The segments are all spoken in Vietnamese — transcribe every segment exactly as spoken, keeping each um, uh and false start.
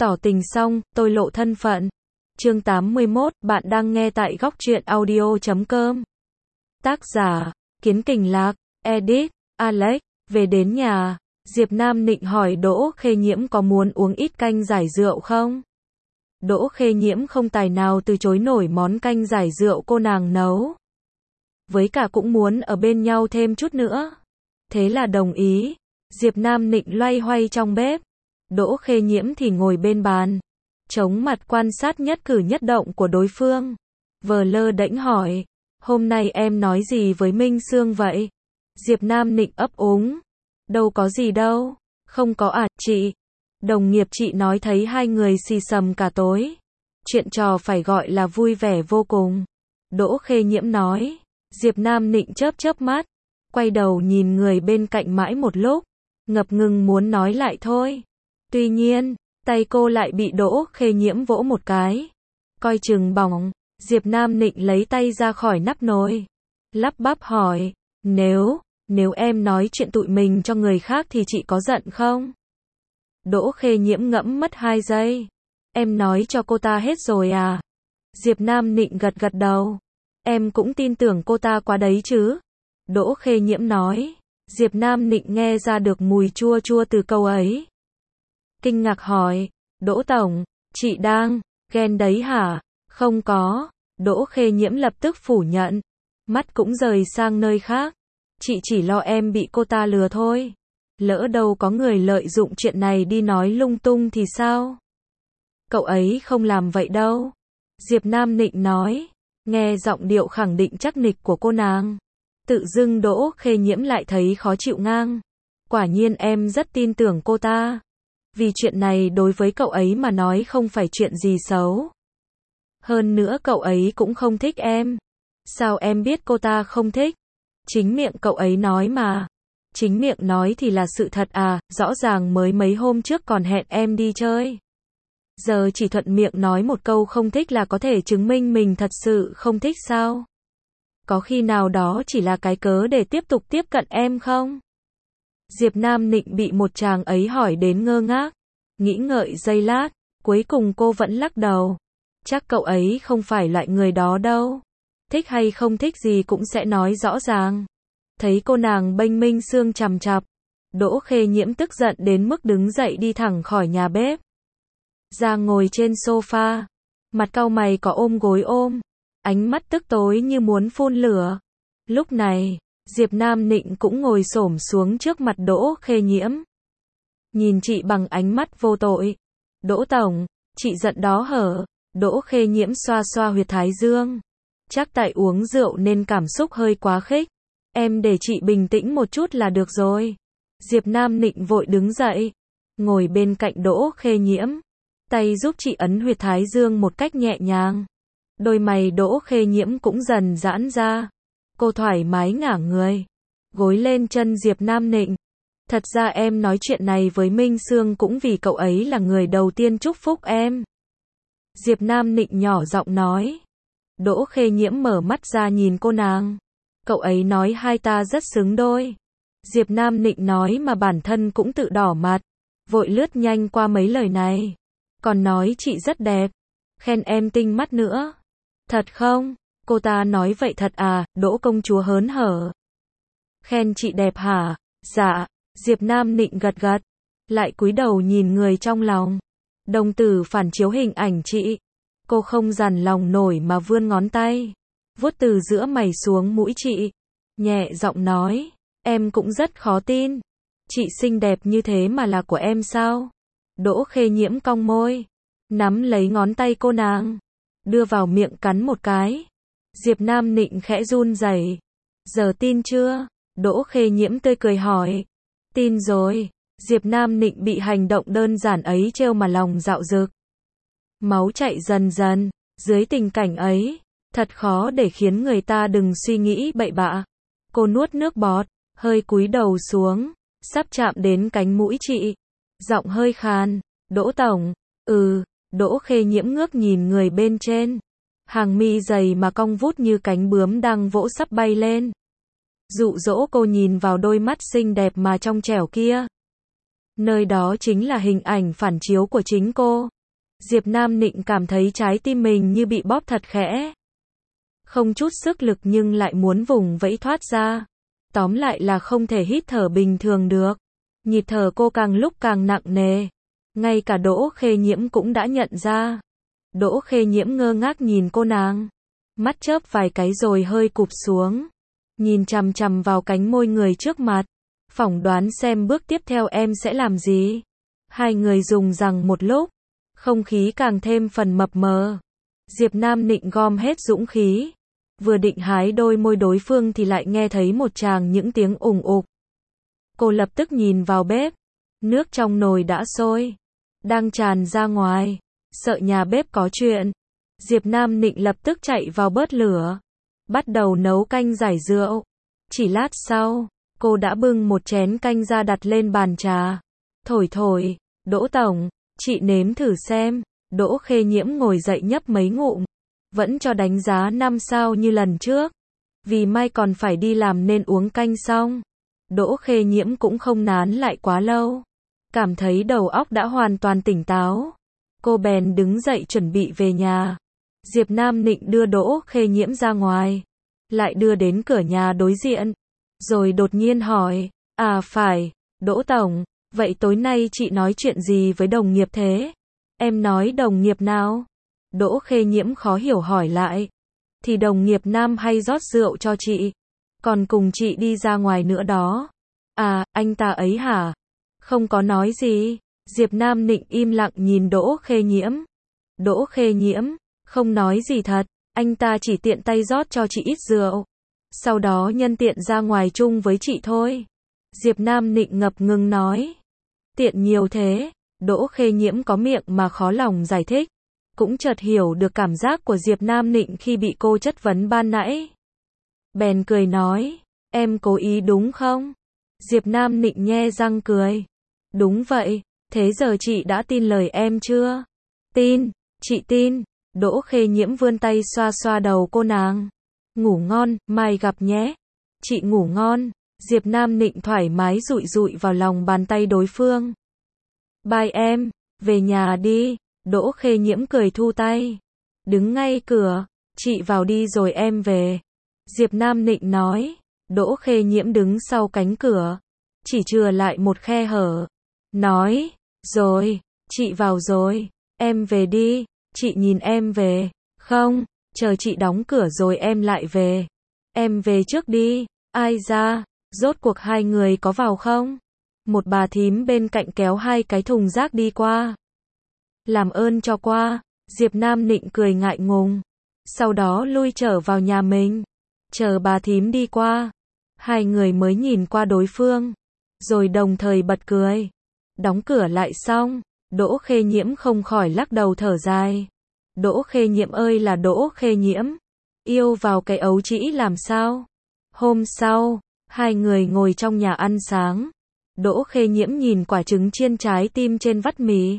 Tỏ tình xong, tôi lộ thân phận. Chương tám mươi mốt, bạn đang nghe tại góc truyện audio chấm com. Tác giả, Kiến Kình Lạc, edit, Alex. Về đến nhà, Diệp Nam Nịnh hỏi Đỗ Khê Nhiễm có muốn uống ít canh giải rượu không? Đỗ Khê Nhiễm không tài nào từ chối nổi món canh giải rượu cô nàng nấu. Với cả cũng muốn ở bên nhau thêm chút nữa. Thế là đồng ý. Diệp Nam Nịnh loay hoay trong bếp. Đỗ Khê Nhiễm thì ngồi bên bàn, chống mặt quan sát nhất cử nhất động của đối phương. Vờ lơ đễnh hỏi, hôm nay em nói gì với Minh Sương vậy? Diệp Nam Nịnh ấp úng, đâu có gì đâu, không có à, chị. Đồng nghiệp chị nói thấy hai người xì xầm cả tối. Chuyện trò phải gọi là vui vẻ vô cùng. Đỗ Khê Nhiễm nói. Diệp Nam Nịnh chớp chớp mắt, quay đầu nhìn người bên cạnh mãi một lúc, ngập ngừng muốn nói lại thôi. Tuy nhiên, tay cô lại bị Đỗ Khê Nhiễm vỗ một cái. Coi chừng bỏng, Diệp Nam Nịnh lấy tay ra khỏi nắp nồi. Lắp bắp hỏi, nếu, nếu em nói chuyện tụi mình cho người khác thì chị có giận không? Đỗ Khê Nhiễm ngẫm mất hai giây. Em nói cho cô ta hết rồi à? Diệp Nam Nịnh gật gật đầu. Em cũng tin tưởng cô ta quá đấy chứ? Đỗ Khê Nhiễm nói. Diệp Nam Nịnh nghe ra được mùi chua chua từ câu ấy. Kinh ngạc hỏi, Đỗ Tổng, chị đang ghen đấy hả? Không có. Đỗ Khê Nhiễm lập tức phủ nhận. Mắt cũng rời sang nơi khác. Chị chỉ lo em bị cô ta lừa thôi. Lỡ đâu có người lợi dụng chuyện này đi nói lung tung thì sao? Cậu ấy không làm vậy đâu. Diệp Nam Nịnh nói. Nghe giọng điệu khẳng định chắc nịch của cô nàng. Tự dưng Đỗ Khê Nhiễm lại thấy khó chịu ngang. Quả nhiên em rất tin tưởng cô ta. Vì chuyện này đối với cậu ấy mà nói không phải chuyện gì xấu. Hơn nữa cậu ấy cũng không thích em. Sao em biết cô ta không thích? Chính miệng cậu ấy nói mà. Chính miệng nói thì là sự thật à, rõ ràng mới mấy hôm trước còn hẹn em đi chơi. Giờ chỉ thuận miệng nói một câu không thích là có thể chứng minh mình thật sự không thích sao? Có khi nào đó chỉ là cái cớ để tiếp tục tiếp cận em không? Diệp Nam Nịnh bị một chàng ấy hỏi đến ngơ ngác. Nghĩ ngợi giây lát, cuối cùng cô vẫn lắc đầu. Chắc cậu ấy không phải loại người đó đâu. Thích hay không thích gì cũng sẽ nói rõ ràng. Thấy cô nàng bênh Minh Sương chằm chặp. Đỗ Khê Nhiễm tức giận đến mức đứng dậy đi thẳng khỏi nhà bếp. Ra ngồi trên sofa. Mặt cau mày có ôm gối ôm. Ánh mắt tức tối như muốn phun lửa. Lúc này, Diệp Nam Nịnh cũng ngồi xổm xuống trước mặt Đỗ Khê Nhiễm. Nhìn chị bằng ánh mắt vô tội. Đỗ Tổng, chị giận đó hở? Đỗ Khê Nhiễm xoa xoa huyệt thái dương. Chắc tại uống rượu nên cảm xúc hơi quá khích. Em để chị bình tĩnh một chút là được rồi. Diệp Nam Nịnh vội đứng dậy. Ngồi bên cạnh Đỗ Khê Nhiễm. Tay giúp chị ấn huyệt thái dương một cách nhẹ nhàng. Đôi mày Đỗ Khê Nhiễm cũng dần giãn ra. Cô thoải mái ngả người. Gối lên chân Diệp Nam Nịnh. Thật ra em nói chuyện này với Minh Sương cũng vì cậu ấy là người đầu tiên chúc phúc em. Diệp Nam Nịnh nhỏ giọng nói. Đỗ Khê Nhiễm mở mắt ra nhìn cô nàng. Cậu ấy nói hai ta rất xứng đôi. Diệp Nam Nịnh nói mà bản thân cũng tự đỏ mặt. Vội lướt nhanh qua mấy lời này. Còn nói chị rất đẹp. Khen em tinh mắt nữa. Thật không? Cô ta nói vậy thật à? Đỗ công chúa hớn hở. Khen chị đẹp hả? Dạ. Diệp Nam Nịnh gật gật. Lại cúi đầu nhìn người trong lòng. Đồng tử phản chiếu hình ảnh chị. Cô không dằn lòng nổi mà vươn ngón tay. Vuốt từ giữa mày xuống mũi chị. Nhẹ giọng nói. Em cũng rất khó tin. Chị xinh đẹp như thế mà là của em sao? Đỗ Khê Nhiễm cong môi. Nắm lấy ngón tay cô nàng. Đưa vào miệng cắn một cái. Diệp Nam Nịnh khẽ run rẩy. Giờ tin chưa? Đỗ Khê Nhiễm tươi cười hỏi. Tin rồi. Diệp Nam Nịnh bị hành động đơn giản ấy trêu mà lòng dạo dực. Máu chạy dần dần. Dưới tình cảnh ấy, thật khó để khiến người ta đừng suy nghĩ bậy bạ. Cô nuốt nước bọt, hơi cúi đầu xuống, sắp chạm đến cánh mũi chị. Giọng hơi khàn. Đỗ Tổng. Ừ. Đỗ Khê Nhiễm ngước nhìn người bên trên. Hàng mi dày mà cong vút như cánh bướm đang vỗ sắp bay lên. Dụ dỗ cô nhìn vào đôi mắt xinh đẹp mà trong trẻo kia. Nơi đó chính là hình ảnh phản chiếu của chính cô. Diệp Nam Nịnh cảm thấy trái tim mình như bị bóp thật khẽ. Không chút sức lực nhưng lại muốn vùng vẫy thoát ra. Tóm lại là không thể hít thở bình thường được. Nhịp thở cô càng lúc càng nặng nề. Ngay cả Đỗ Khê Nhiễm cũng đã nhận ra. Đỗ Khê Nhiễm ngơ ngác nhìn cô nàng. Mắt chớp vài cái rồi hơi cụp xuống. Nhìn chằm chằm vào cánh môi người trước mặt. Phỏng đoán xem bước tiếp theo em sẽ làm gì. Hai người dùng rằng một lúc. Không khí càng thêm phần mập mờ. Diệp Nam Nịnh gom hết dũng khí. Vừa định hái đôi môi đối phương thì lại nghe thấy một tràng những tiếng ùng ục. Cô lập tức nhìn vào bếp. Nước trong nồi đã sôi. Đang tràn ra ngoài. Sợ nhà bếp có chuyện. Diệp Nam Nịnh lập tức chạy vào bớt lửa. Bắt đầu nấu canh giải rượu. Chỉ lát sau, cô đã bưng một chén canh ra đặt lên bàn trà. Thổi thổi, Đỗ Tổng, chị nếm thử xem. Đỗ Khê Nhiễm ngồi dậy nhấp mấy ngụm. Vẫn cho đánh giá năm sao như lần trước. Vì mai còn phải đi làm nên uống canh xong. Đỗ Khê Nhiễm cũng không nán lại quá lâu. Cảm thấy đầu óc đã hoàn toàn tỉnh táo. Cô bèn đứng dậy chuẩn bị về nhà. Diệp Nam Nịnh đưa Đỗ Khê Nhiễm ra ngoài. Lại đưa đến cửa nhà đối diện. Rồi đột nhiên hỏi. À phải, Đỗ Tổng, vậy tối nay chị nói chuyện gì với đồng nghiệp thế? Em nói đồng nghiệp nào? Đỗ Khê Nhiễm khó hiểu hỏi lại. Thì đồng nghiệp nam hay rót rượu cho chị. Còn cùng chị đi ra ngoài nữa đó. À, anh ta ấy hả? Không có nói gì. Diệp Nam Nịnh im lặng nhìn Đỗ Khê Nhiễm. Đỗ Khê Nhiễm, không nói gì thật. Anh ta chỉ tiện tay rót cho chị ít rượu. Sau đó nhân tiện ra ngoài chung với chị thôi. Diệp Nam Nịnh ngập ngừng nói. Tiện nhiều thế. Đỗ Khê Nhiễm có miệng mà khó lòng giải thích. Cũng chợt hiểu được cảm giác của Diệp Nam Nịnh khi bị cô chất vấn ban nãy. Bèn cười nói. Em cố ý đúng không? Diệp Nam Nịnh nhe răng cười. Đúng vậy. Thế giờ chị đã tin lời em chưa? Tin. Chị tin. Đỗ Khê Nhiễm vươn tay xoa xoa đầu cô nàng. Ngủ ngon, mai gặp nhé. Chị ngủ ngon. Diệp Nam Nịnh thoải mái dụi dụi vào lòng bàn tay đối phương. Bye em, về nhà đi. Đỗ Khê Nhiễm cười thu tay. Đứng ngay cửa, chị vào đi rồi em về. Diệp Nam Nịnh nói. Đỗ Khê Nhiễm đứng sau cánh cửa. Chỉ chừa lại một khe hở. Nói, rồi, chị vào rồi, em về đi. Chị nhìn em về. Không, chờ chị đóng cửa rồi em lại về. Em về trước đi. Ai ra, rốt cuộc hai người có vào không? Một bà thím bên cạnh kéo hai cái thùng rác đi qua. Làm ơn cho qua. Diệp Nam Nịnh cười ngại ngùng. Sau đó lui trở vào nhà mình. Chờ bà thím đi qua. Hai người mới nhìn qua đối phương. Rồi đồng thời bật cười. Đóng cửa lại xong. Đỗ Khê Nhiễm không khỏi lắc đầu thở dài. Đỗ Khê Nhiễm ơi là Đỗ Khê Nhiễm. Yêu vào cái ấu trĩ làm sao? Hôm sau, hai người ngồi trong nhà ăn sáng. Đỗ Khê Nhiễm nhìn quả trứng chiên trái tim trên vắt mì.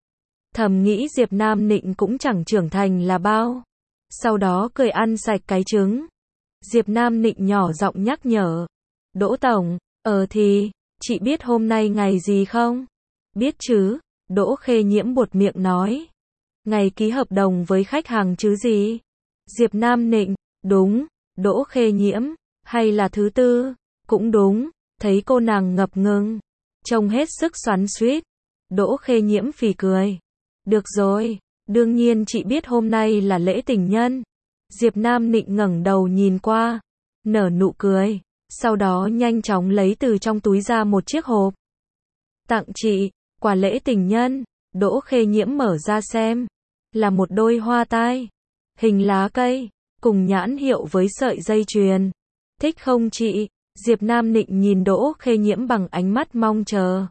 Thầm nghĩ Diệp Nam Nịnh cũng chẳng trưởng thành là bao. Sau đó cười ăn sạch cái trứng. Diệp Nam Nịnh nhỏ giọng nhắc nhở. Đỗ Tổng, ờ thì, chị biết hôm nay ngày gì không? Biết chứ, Đỗ Khê Nhiễm buột miệng nói. Ngày ký hợp đồng với khách hàng chứ gì? Diệp Nam Nịnh, đúng. Đỗ Khê Nhiễm, hay là thứ tư? Cũng đúng. Thấy cô nàng ngập ngừng, trông hết sức xoắn xuýt. Đỗ Khê Nhiễm phì cười. Được rồi, đương nhiên chị biết hôm nay là lễ tình nhân. Diệp Nam Nịnh ngẩng đầu nhìn qua, nở nụ cười, sau đó nhanh chóng lấy từ trong túi ra một chiếc hộp. Tặng chị, quà lễ tình nhân. Đỗ Khê Nhiễm mở ra xem, là một đôi hoa tai, hình lá cây, cùng nhãn hiệu với sợi dây chuyền. Thích không chị? Diệp Nam Nịnh nhìn Đỗ Khê Nhiễm bằng ánh mắt mong chờ.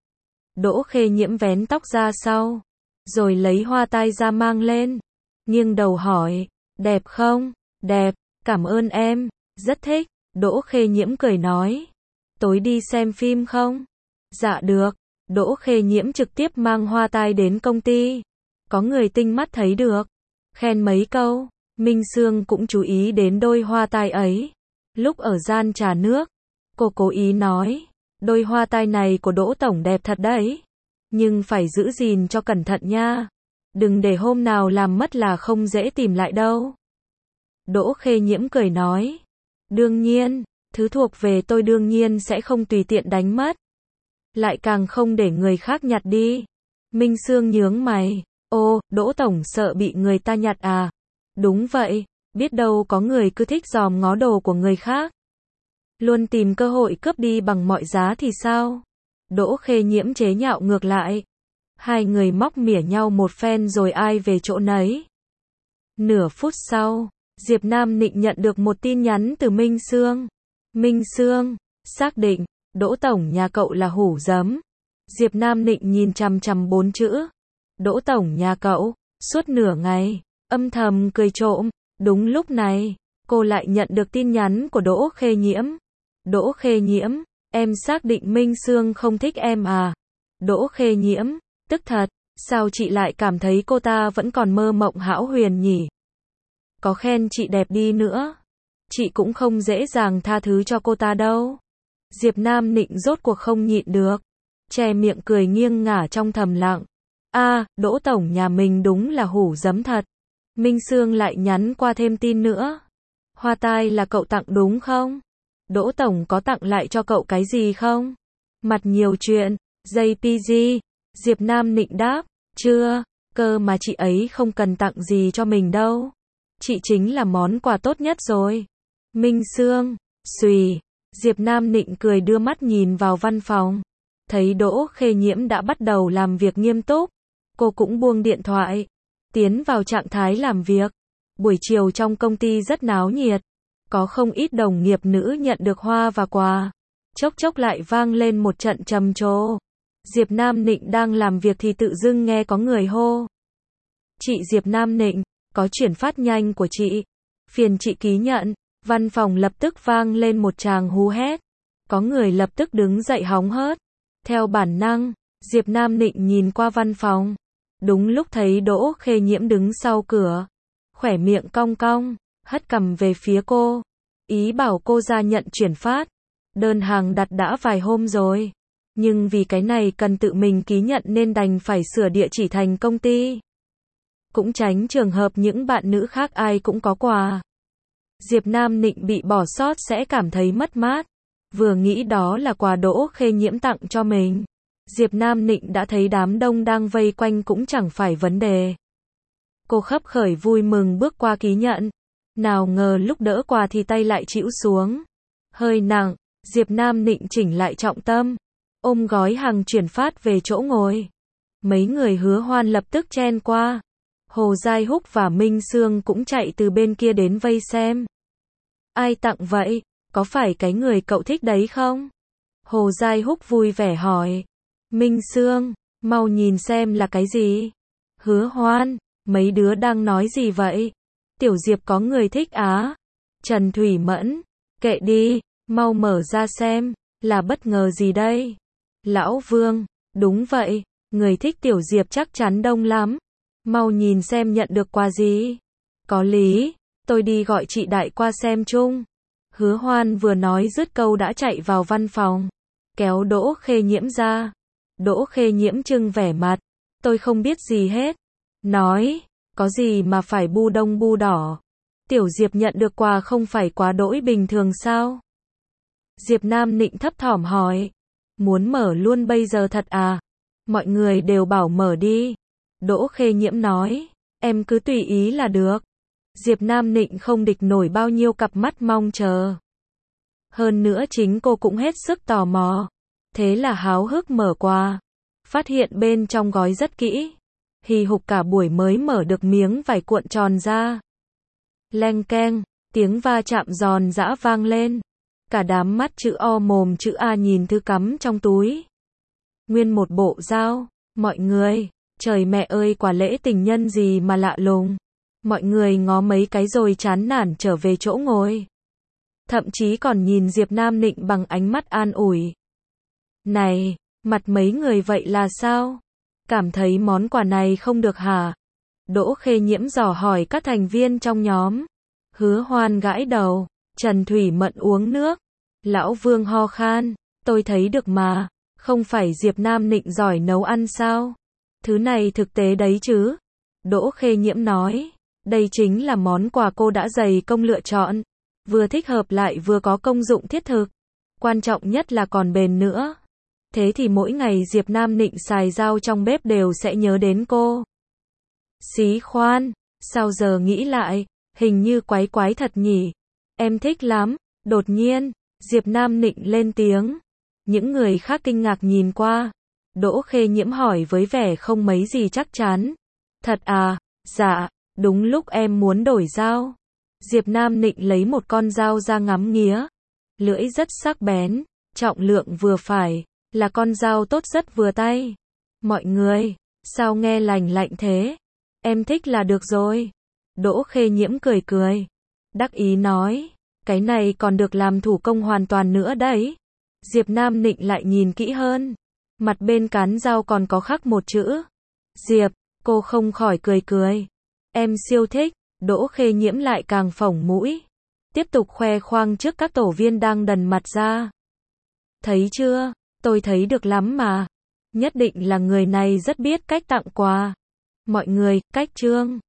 Đỗ Khê Nhiễm vén tóc ra sau, rồi lấy hoa tai ra mang lên, nghiêng đầu hỏi, đẹp không? Đẹp, cảm ơn em, rất thích. Đỗ Khê Nhiễm cười nói, tối đi xem phim không? Dạ được. Đỗ Khê Nhiễm trực tiếp mang hoa tai đến công ty. Có người tinh mắt thấy được, khen mấy câu. Minh Sương cũng chú ý đến đôi hoa tai ấy. Lúc ở gian trà nước, cô cố ý nói, Đôi hoa tai này của Đỗ Tổng đẹp thật đấy. Nhưng phải giữ gìn cho cẩn thận nha. Đừng để hôm nào làm mất là không dễ tìm lại đâu. Đỗ Khê Nhiễm cười nói. Đương nhiên, thứ thuộc về tôi đương nhiên sẽ không tùy tiện đánh mất. Lại càng không để người khác nhặt đi. Minh Sương nhướng mày. Ô, Đỗ Tổng sợ bị người ta nhặt à? Đúng vậy, biết đâu có người cứ thích dòm ngó đồ của người khác. Luôn tìm cơ hội cướp đi bằng mọi giá thì sao? Đỗ Khê Nhiễm chế nhạo ngược lại. Hai người móc mỉa nhau một phen rồi ai về chỗ nấy. Nửa phút sau, Diệp Nam Nịnh nhận được một tin nhắn từ Minh Sương. Minh Sương, xác định, Đỗ Tổng nhà cậu là hủ giấm. Diệp Nam Nịnh nhìn chằm chằm bốn chữ. Đỗ Tổng nhà cậu, suốt nửa ngày, âm thầm cười trộm. Đúng lúc này, cô lại nhận được tin nhắn của Đỗ Khê Nhiễm. Đỗ Khê Nhiễm, em xác định Minh Sương không thích em à? Đỗ Khê Nhiễm, tức thật, sao chị lại cảm thấy cô ta vẫn còn mơ mộng hão huyền nhỉ? Có khen chị đẹp đi nữa, chị cũng không dễ dàng tha thứ cho cô ta đâu. Diệp Nam Nịnh rốt cuộc không nhịn được, che miệng cười nghiêng ngả trong thầm lặng. A, à, Đỗ Tổng nhà mình đúng là hủ giấm thật. Minh Sương lại nhắn qua thêm tin nữa. Hoa tai là cậu tặng đúng không? Đỗ Tổng có tặng lại cho cậu cái gì không? Mặt nhiều chuyện, gi pê giê. Diệp Nam Nịnh đáp, chưa, cơ mà chị ấy không cần tặng gì cho mình đâu. Chị chính là món quà tốt nhất rồi. Minh Sương, xùy. Diệp Nam Nịnh cười đưa mắt nhìn vào văn phòng. Thấy Đỗ Khê Nhiễm đã bắt đầu làm việc nghiêm túc. Cô cũng buông điện thoại. Tiến vào trạng thái làm việc. Buổi chiều trong công ty rất náo nhiệt. Có không ít đồng nghiệp nữ nhận được hoa và quà. Chốc chốc lại vang lên một trận trầm trồ. Diệp Nam Nịnh đang làm việc thì tự dưng nghe có người hô. Chị Diệp Nam Nịnh, có chuyển phát nhanh của chị. Phiền chị ký nhận. Văn phòng lập tức vang lên một tràng hú hét. Có người lập tức đứng dậy hóng hớt. Theo bản năng, Diệp Nam Nịnh nhìn qua văn phòng. Đúng lúc thấy Đỗ Khê Nhiễm đứng sau cửa. Khỏe miệng cong cong, hất cằm về phía cô. Ý bảo cô ra nhận chuyển phát. Đơn hàng đặt đã vài hôm rồi. Nhưng vì cái này cần tự mình ký nhận nên đành phải sửa địa chỉ thành công ty. Cũng tránh trường hợp những bạn nữ khác ai cũng có quà. Diệp Nam Nịnh bị bỏ sót sẽ cảm thấy mất mát. Vừa nghĩ đó là quà Đỗ Khê Nhiễm tặng cho mình. Diệp Nam Nịnh đã thấy đám đông đang vây quanh cũng chẳng phải vấn đề. Cô khấp khởi vui mừng bước qua ký nhận. Nào ngờ lúc đỡ quà thì tay lại chĩu xuống. Hơi nặng, Diệp Nam Nịnh chỉnh lại trọng tâm. Ôm gói hàng chuyển phát về chỗ ngồi. Mấy người Hứa Hoan lập tức chen qua. Hồ Giai Húc và Minh Sương cũng chạy từ bên kia đến vây xem. Ai tặng vậy? Có phải cái người cậu thích đấy không? Hồ Giai Húc vui vẻ hỏi. Minh Sương, mau nhìn xem là cái gì? Hứa Hoan, mấy đứa đang nói gì vậy? Tiểu Diệp có người thích á? Trần Thủy Mẫn, kệ đi, mau mở ra xem, là bất ngờ gì đây? Lão Vương, đúng vậy, người thích Tiểu Diệp chắc chắn đông lắm. Mau nhìn xem nhận được quà gì. Có lý, tôi đi gọi chị Đại qua xem chung. Hứa Hoan vừa nói dứt câu đã chạy vào văn phòng. Kéo Đỗ Khê Nhiễm ra. Đỗ Khê Nhiễm trưng vẻ mặt. Tôi không biết gì hết. Nói, có gì mà phải bu đông bu đỏ. Tiểu Diệp nhận được quà không phải quá đỗi bình thường sao? Diệp Nam Nịnh thấp thỏm hỏi. Muốn mở luôn bây giờ thật à? Mọi người đều bảo mở đi. Đỗ Khê Nhiễm nói. Em cứ tùy ý là được. Diệp Nam Nịnh không địch nổi bao nhiêu cặp mắt mong chờ. Hơn nữa chính cô cũng hết sức tò mò. Thế là háo hức mở quà. Phát hiện bên trong gói rất kỹ. Hì hục cả buổi mới mở được miếng vải cuộn tròn ra. Leng keng, tiếng va chạm giòn giã vang lên. Cả đám mắt chữ O mồm chữ A nhìn thứ cắm trong túi. Nguyên một bộ dao. Mọi người, trời mẹ ơi quà lễ tình nhân gì mà lạ lùng. Mọi người ngó mấy cái rồi chán nản trở về chỗ ngồi. Thậm chí còn nhìn Diệp Nam Nịnh bằng ánh mắt an ủi. Này, mặt mấy người vậy là sao? Cảm thấy món quà này không được hả? Đỗ Khê Nhiễm dò hỏi các thành viên trong nhóm. Hứa Hoan gãi đầu. Trần Thủy Mẫn uống nước. Lão Vương ho khan. Tôi thấy được mà, không phải Diệp Nam Nịnh giỏi nấu ăn sao? Thứ này thực tế đấy chứ. Đỗ Khê Nhiễm nói, đây chính là món quà cô đã dày công lựa chọn. Vừa thích hợp lại vừa có công dụng thiết thực. Quan trọng nhất là còn bền nữa. Thế thì mỗi ngày Diệp Nam Nịnh xài dao trong bếp đều sẽ nhớ đến cô. Xí khoan, sao giờ nghĩ lại, hình như quái quái thật nhỉ. Em thích lắm. Đột nhiên, Diệp Nam Nịnh lên tiếng. Những người khác kinh ngạc nhìn qua. Đỗ Khê Nhiễm hỏi với vẻ không mấy gì chắc chắn. Thật à, dạ, đúng lúc em muốn đổi dao. Diệp Nam Nịnh lấy một con dao ra ngắm nghía. Lưỡi rất sắc bén, trọng lượng vừa phải, là con dao tốt rất vừa tay. Mọi người, sao nghe lành lạnh thế? Em thích là được rồi. Đỗ Khê Nhiễm cười cười. Đắc ý nói, cái này còn được làm thủ công hoàn toàn nữa đấy. Diệp Nam Nịnh lại nhìn kỹ hơn. Mặt bên cán dao còn có khắc một chữ. Diệp, cô không khỏi cười cười. Em siêu thích. Đỗ Khê Nhiễm lại càng phỏng mũi. Tiếp tục khoe khoang trước các tổ viên đang đần mặt ra. Thấy chưa, tôi thấy được lắm mà. Nhất định là người này rất biết cách tặng quà. Mọi người, cách chương.